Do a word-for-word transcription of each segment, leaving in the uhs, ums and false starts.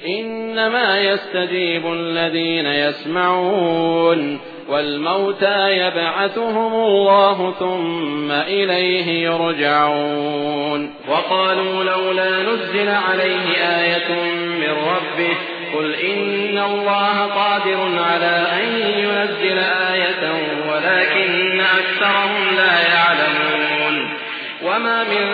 إنما يستجيب الذين يسمعون والموتى يبعثهم الله ثم إليه يرجعون. وقالوا لولا نزل عليه آية من ربه قل إن الله قادر على أن ينزل آية ولكن أكثرهم لا يعلمون. وما من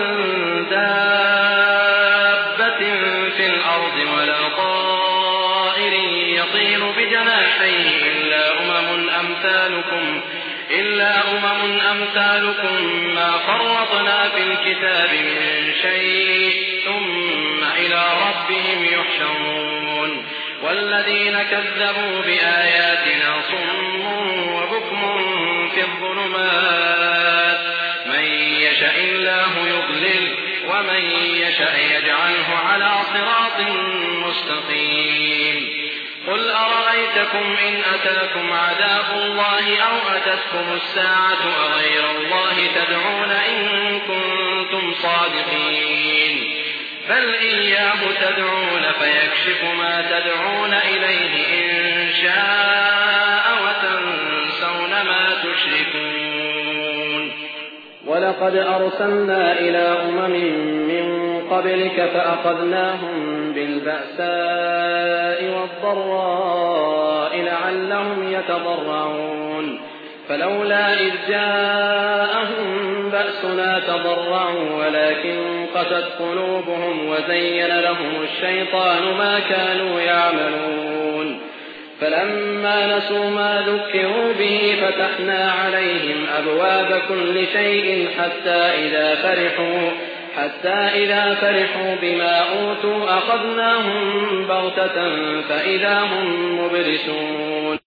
دابة في الأرض ولا طائر يطير بجناحيه إلا أمم أمثالكم إلا أمم أمثالكم ما فرطنا في الكتاب من شيء ثم إلى ربهم يحشرون. والذين كذبوا بآياتنا صم وبكم في الظلمات من يشاء الله يضلل ومن يشاء يجعله على صراط مستقيم. قل أرأيتكم إن أتاكم عذاب الله أو أتتكم الساعة أغير الله تدعون إن كنتم صادقين بل إياه تدعون فيكشف ما تدعون إليه إن شاء وتنسون ما تشركون. ولقد أرسلنا إلى أمم من قبلك فأخذناهم بالبأساء والضراء لعلهم يتضرعون فلولا إذ جاءهم بأسنا تضرعوا ولكن قست قلوبهم وزين لهم الشيطان ما كانوا يعملون. فلما نسوا ما ذكروا به فتحنا عليهم أبواب كل شيء حتى إذا فرحوا حتى إذا فرحوا بما أوتوا أخذناهم بغتة فإذا هم مبلسون.